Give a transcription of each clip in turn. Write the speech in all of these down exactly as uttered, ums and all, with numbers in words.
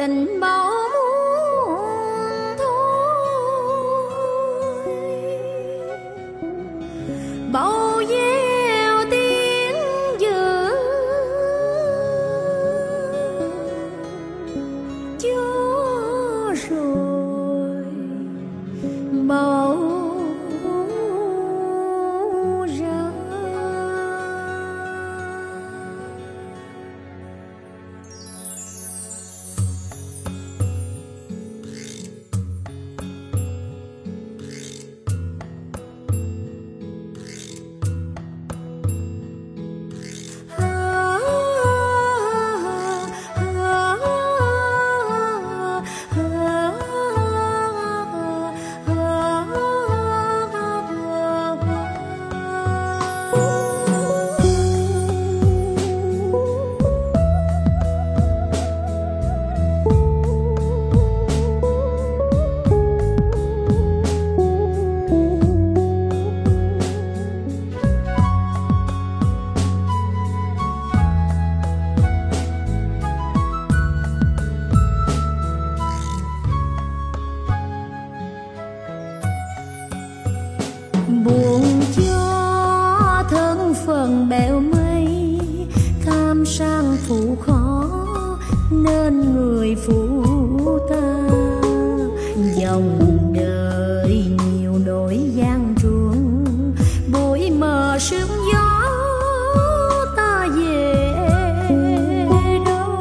tình bao muôn thôi, bao gieo tiếng dữ cho rồi bao ra. Buồn cho thân phận bèo mây, tham sang phụ khó nên người phụ ta. Dòng đời nhiều nỗi gian truân, bụi mờ sương gió ta về đâu.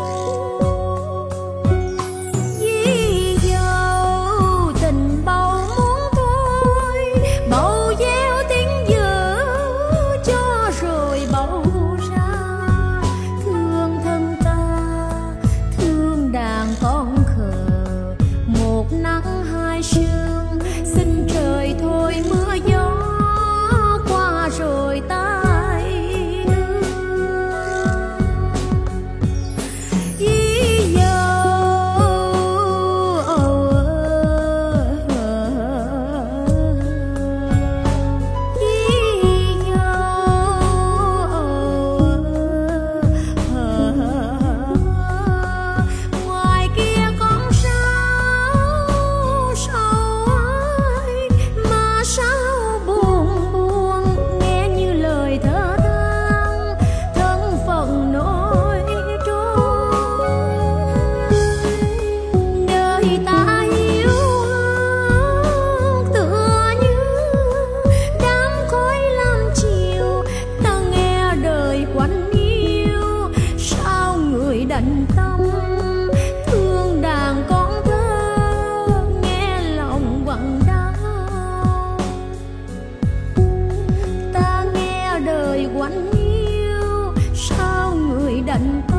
Vì dẫu tình bao muốn thôi, bao gieo tiếng dữ cho rồi bầu ra. Thương thân ta, thương đàn con khờ, một nắng hai sương, xin trời thôi mưa gió qua rồi tai ương. Vì dẫu vì dẫu ngoài kia con sao sao ai mà sao buồn buồn, nghe như lời thơ than thân phận nỗi trôi. Đời ta yêu tựa như đám khói lam chiều, ta nghe đời quạnh yêu sao người đành tâm. Thương đàn con thơ nghe lòng quặn đau, ta nghe đời quạnh yêu sao người đành